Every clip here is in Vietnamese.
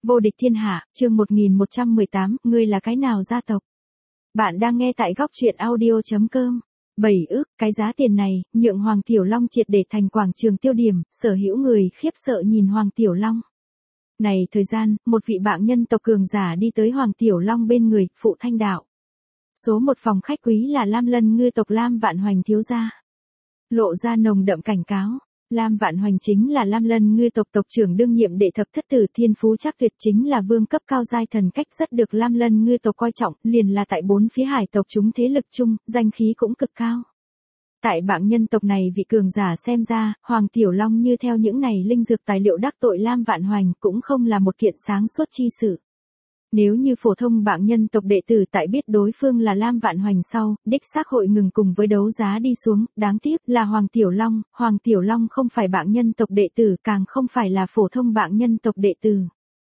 Vô địch thiên hạ, chương 1118, ngươi là cái nào gia tộc? Bạn đang nghe tại góc truyện audio.com. 7 ức, cái giá tiền này, nhượng Hoàng Tiểu Long triệt để thành quảng trường tiêu điểm, sở hữu người khiếp sợ nhìn Hoàng Tiểu Long. Này thời gian, một vị bạn nhân tộc cường giả đi tới Hoàng Tiểu Long bên người, phụ thanh đạo. Số một phòng khách quý là Lam Lân ngư tộc Lam Vạn Hoành thiếu gia. Lộ ra nồng đậm cảnh cáo. Lam Vạn Hoành chính là Lam Lân ngư tộc tộc trưởng đương nhiệm đệ thập thất tử thiên phú chắc tuyệt, chính là vương cấp cao giai thần cách, rất được Lam Lân ngư tộc coi trọng, liền là tại bốn phía hải tộc chúng thế lực chung, danh khí cũng cực cao. Tại bảng nhân tộc này vị cường giả xem ra, Hoàng Tiểu Long như theo những này linh dược tài liệu đắc tội Lam Vạn Hoành cũng không là một kiện sáng suốt chi sự. Nếu như phổ thông bảng nhân tộc đệ tử tại biết đối phương là Lam Vạn Hoành sau, đích xác hội ngừng cùng với đấu giá đi xuống, đáng tiếc là Hoàng Tiểu Long không phải bảng nhân tộc đệ tử, càng không phải là phổ thông bảng nhân tộc đệ tử.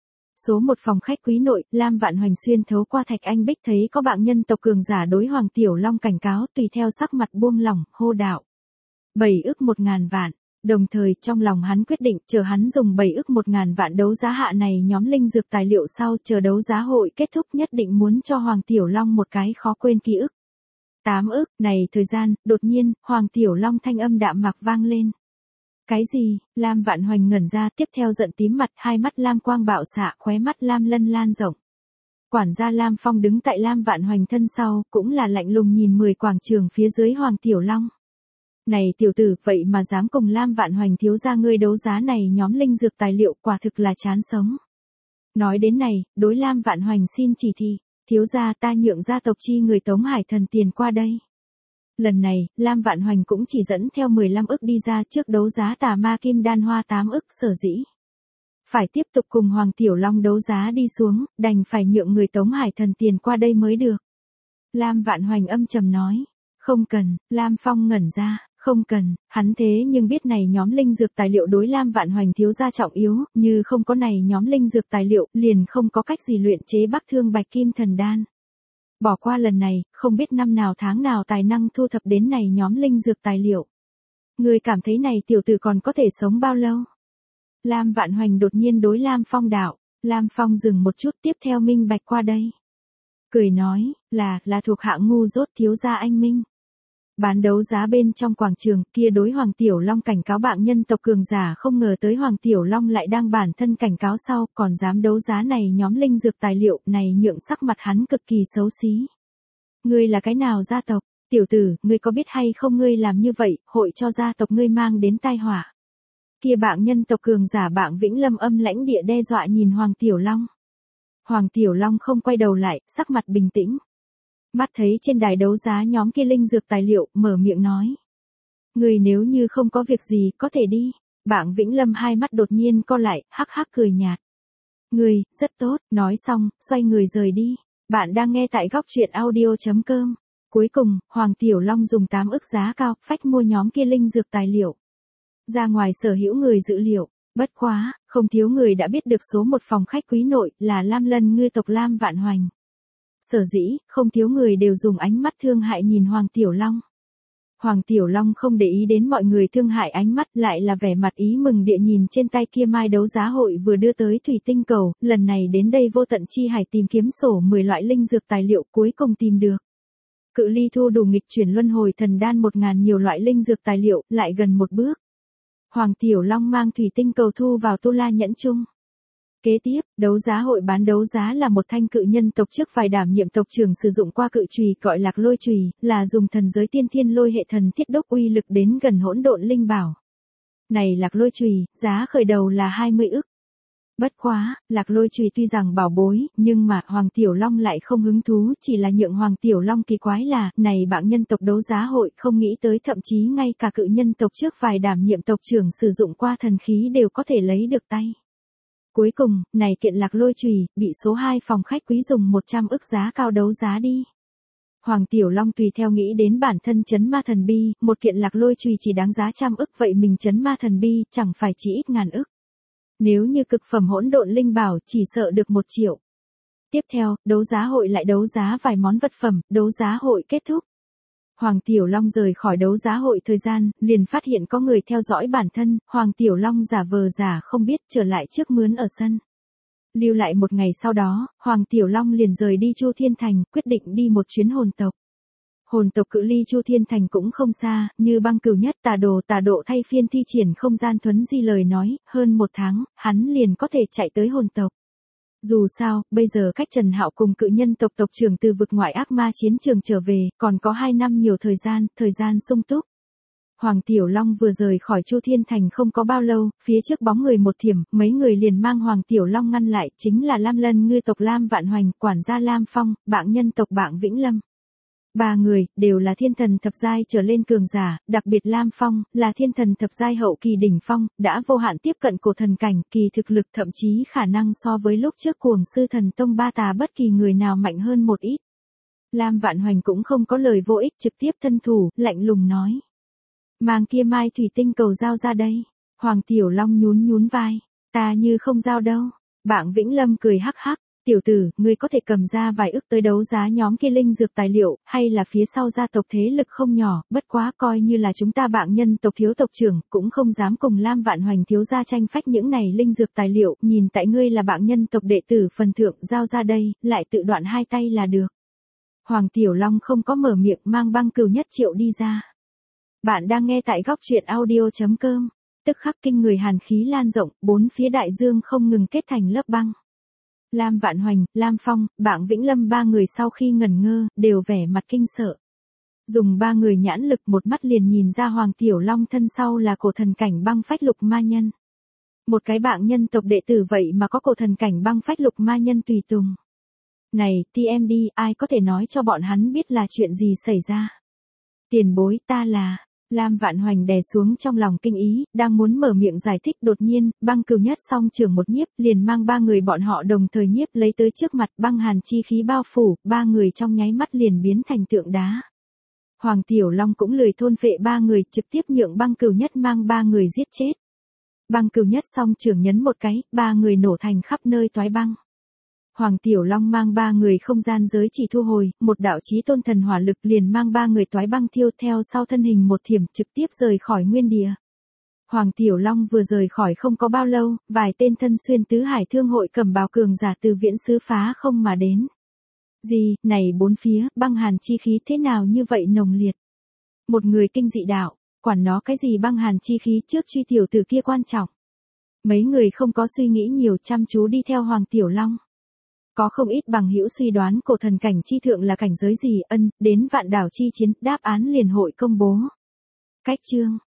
Số một phòng khách quý nội, Lam Vạn Hoành xuyên thấu qua thạch anh bích thấy có bảng nhân tộc cường giả đối Hoàng Tiểu Long cảnh cáo, tùy theo sắc mặt buông lỏng, hô đạo. 7 ức 1.000 vạn. Đồng thời trong lòng hắn quyết định chờ hắn dùng 7 ức 1.000 vạn đấu giá hạ này nhóm linh dược tài liệu sau, chờ đấu giá hội kết thúc nhất định muốn cho Hoàng Tiểu Long một cái khó quên ký ức. 8 ức, này thời gian, đột nhiên, Hoàng Tiểu Long thanh âm đạm mạc vang lên. Cái gì? Lam Vạn Hoành ngẩn ra, tiếp theo giận tím mặt, hai mắt Lam quang bạo xạ, khóe mắt Lam Lân lan rộng. Quản gia Lam Phong đứng tại Lam Vạn Hoành thân sau, cũng là lạnh lùng nhìn 10 quảng trường phía dưới Hoàng Tiểu Long. Này tiểu tử, vậy mà dám cùng Lam Vạn Hoành thiếu gia ngươi đấu giá này nhóm linh dược tài liệu, quả thực là chán sống. Nói đến này, đối Lam Vạn Hoành xin chỉ thị, thiếu gia ta nhượng gia tộc chi người Tống Hải Thần tiền qua đây. Lần này, Lam Vạn Hoành cũng chỉ dẫn theo 15 ức đi ra trước đấu giá tà ma kim đan hoa 8 ức, sở dĩ phải tiếp tục cùng Hoàng Tiểu Long đấu giá đi xuống, đành phải nhượng người Tống Hải Thần tiền qua đây mới được. Lam Vạn Hoành âm trầm nói, không cần. Lam Phong ngẩn ra. Không cần, hắn thế nhưng biết này nhóm linh dược tài liệu đối Lam Vạn Hoành thiếu gia trọng yếu, như không có này nhóm linh dược tài liệu, liền không có cách gì luyện chế Bắc Thương Bạch Kim Thần Đan. Bỏ qua lần này, không biết năm nào tháng nào tài năng thu thập đến này nhóm linh dược tài liệu. Người cảm thấy này tiểu tử còn có thể sống bao lâu? Lam Vạn Hoành đột nhiên đối Lam Phong đạo. Lam Phong dừng một chút, tiếp theo minh bạch qua đây. Cười nói, là thuộc hạ ngu dốt, thiếu gia anh minh. Bán đấu giá bên trong quảng trường kia đối Hoàng Tiểu Long cảnh cáo bảng nhân tộc cường giả, không ngờ tới Hoàng Tiểu Long lại đang bản thân cảnh cáo sau, còn dám đấu giá này nhóm linh dược tài liệu, này nhượng sắc mặt hắn cực kỳ xấu xí. Ngươi là cái nào gia tộc? Tiểu tử, ngươi có biết hay không ngươi làm như vậy, hội cho gia tộc ngươi mang đến tai họa. Kia bảng nhân tộc cường giả bảng Vĩnh Lâm âm lãnh địa đe dọa nhìn Hoàng Tiểu Long. Hoàng Tiểu Long không quay đầu lại, sắc mặt bình tĩnh. Mắt thấy trên đài đấu giá nhóm kia linh dược tài liệu, mở miệng nói. Người nếu như không có việc gì, có thể đi. Bảng Vĩnh Lâm hai mắt đột nhiên co lại, hắc hắc cười nhạt. Người, rất tốt, nói xong, xoay người rời đi. Bạn đang nghe tại góc truyện audio.com. Cuối cùng, Hoàng Tiểu Long dùng 8 ức giá cao, phách mua nhóm kia linh dược tài liệu. Ra ngoài sở hữu người dự liệu, bất quá, không thiếu người đã biết được số một phòng khách quý nội, là Lam Lân ngư tộc Lam Vạn Hoành. Sở dĩ, không thiếu người đều dùng ánh mắt thương hại nhìn Hoàng Tiểu Long. Hoàng Tiểu Long không để ý đến mọi người thương hại ánh mắt, lại là vẻ mặt ý mừng địa nhìn trên tay kia mai đấu giá hội vừa đưa tới thủy tinh cầu, lần này đến đây vô tận chi hải tìm kiếm sổ 10 loại linh dược tài liệu, cuối cùng tìm được. Cự ly thu đủ nghịch chuyển luân hồi thần đan 1.000 nhiều loại linh dược tài liệu, lại gần một bước. Hoàng Tiểu Long mang thủy tinh cầu thu vào tu la nhẫn chung. Kế tiếp, đấu giá hội bán đấu giá là một thanh cự nhân tộc trước vài đảm nhiệm tộc trưởng sử dụng qua cự chùy gọi Lạc Lôi chùy, là dùng thần giới tiên thiên lôi hệ thần thiết đúc uy lực đến gần hỗn độn linh bảo. Này Lạc Lôi chùy, giá khởi đầu là 20 ức. Bất quá, Lạc Lôi chùy tuy rằng bảo bối, nhưng mà Hoàng Tiểu Long lại không hứng thú, chỉ là nhượng Hoàng Tiểu Long kỳ quái là, này bảng nhân tộc đấu giá hội không nghĩ tới thậm chí ngay cả cự nhân tộc trước vài đảm nhiệm tộc trưởng sử dụng qua thần khí đều có thể lấy được tay. Cuối cùng, này kiện Lạc Lôi chùy bị số 2 phòng khách quý dùng 100 ức giá cao đấu giá đi. Hoàng Tiểu Long tùy theo nghĩ đến bản thân chấn ma thần bi, một kiện Lạc Lôi chùy chỉ đáng giá 100 ức, vậy mình chấn ma thần bi chẳng phải chỉ ít ngàn ức. Nếu như cực phẩm hỗn độn linh bảo chỉ sợ được 1 triệu. Tiếp theo, đấu giá hội lại đấu giá vài món vật phẩm, đấu giá hội kết thúc. Hoàng Tiểu Long rời khỏi đấu giá hội thời gian, liền phát hiện có người theo dõi bản thân, Hoàng Tiểu Long giả vờ giả không biết trở lại trước mướn ở sân. Lưu lại một ngày sau đó, Hoàng Tiểu Long liền rời đi Chu Thiên Thành, quyết định đi một chuyến hồn tộc. Hồn tộc cự ly Chu Thiên Thành cũng không xa, như Băng Cửu Nhất tà độ thay phiên thi triển không gian thuấn di lời nói, hơn 1 tháng, hắn liền có thể chạy tới hồn tộc. Dù sao, bây giờ cách Trần Hạo cùng cự nhân tộc tộc trưởng từ vực ngoại ác ma chiến trường trở về, còn có 2 năm nhiều thời gian sung túc. Hoàng Tiểu Long vừa rời khỏi Chu Thiên Thành không có bao lâu, phía trước bóng người một thiểm, mấy người liền mang Hoàng Tiểu Long ngăn lại, chính là Lam Lân ngư tộc Lam Vạn Hoành, quản gia Lam Phong, bạng nhân tộc Bạng Vĩnh Lâm. 3 người, đều là thiên thần thập giai trở lên cường giả, đặc biệt Lam Phong, là thiên thần thập giai hậu kỳ đỉnh phong, đã vô hạn tiếp cận cổ thần cảnh, kỳ thực lực thậm chí khả năng so với lúc trước Cuồng Sư Thần Tông ba tà bất kỳ người nào mạnh hơn một ít. Lam Vạn Hoành cũng không có lời vô ích, trực tiếp thân thủ, lạnh lùng nói. Mang kia mai thủy tinh cầu giao ra đây. Hoàng Tiểu Long nhún vai. Ta như không giao đâu. Bạng Vĩnh Lâm cười hắc hắc. Tiểu tử, ngươi có thể cầm ra vài ức tới đấu giá nhóm kia linh dược tài liệu, hay là phía sau gia tộc thế lực không nhỏ, bất quá coi như là chúng ta Bạng nhân tộc thiếu tộc trưởng, cũng không dám cùng Lam Vạn Hoành thiếu gia tranh phách những này linh dược tài liệu, nhìn tại ngươi là Bạng nhân tộc đệ tử phần thượng giao ra đây, lại tự đoạn 2 tay là được. Hoàng Tiểu Long không có mở miệng mang Băng Cửu Nhất triệu đi ra. Bạn đang nghe tại góc truyện audio.com, tức khắc kinh người hàn khí lan rộng, 4 phía đại dương không ngừng kết thành lớp băng. Lam Vạn Hoành, Lam Phong, Bạng Vĩnh Lâm 3 người sau khi ngẩn ngơ, đều vẻ mặt kinh sợ. Dùng 3 người nhãn lực một mắt liền nhìn ra Hoàng Tiểu Long thân sau là cổ thần cảnh băng phách lục ma nhân. Một cái Bạng nhân tộc đệ tử vậy mà có cổ thần cảnh băng phách lục ma nhân tùy tùng. Này, TMD, ai có thể nói cho bọn hắn biết là chuyện gì xảy ra? Tiền bối, ta là... Lam Vạn Hoành đè xuống trong lòng kinh ý, đang muốn mở miệng giải thích, đột nhiên, Băng Cửu Nhất song trưởng một nhiếp, liền mang 3 người bọn họ đồng thời nhiếp lấy tới trước mặt, băng hàn chi khí bao phủ, 3 người trong nháy mắt liền biến thành tượng đá. Hoàng Tiểu Long cũng lười thôn phệ 3 người, trực tiếp nhượng Băng Cửu Nhất mang 3 người giết chết. Băng Cửu Nhất song trưởng nhấn một cái, 3 người nổ thành khắp nơi toái băng. Hoàng Tiểu Long mang 3 người không gian giới chỉ thu hồi, một đạo chí tôn thần hỏa lực liền mang 3 người toái băng thiêu theo sau thân hình một thiểm trực tiếp rời khỏi nguyên địa. Hoàng Tiểu Long vừa rời khỏi không có bao lâu, vài tên thân xuyên tứ hải thương hội cầm bào cường giả từ viễn xứ phá không mà đến. Gì, này 4 phía, băng hàn chi khí thế nào như vậy nồng liệt. Một người kinh dị đạo, quản nó cái gì băng hàn chi khí trước truy tiểu tử kia quan trọng. Mấy người không có suy nghĩ nhiều chăm chú đi theo Hoàng Tiểu Long. Có không ít bằng hữu suy đoán cổ thần cảnh chi thượng là cảnh giới gì, đến vạn đảo chi chiến, đáp án liền hội công bố. Cách chương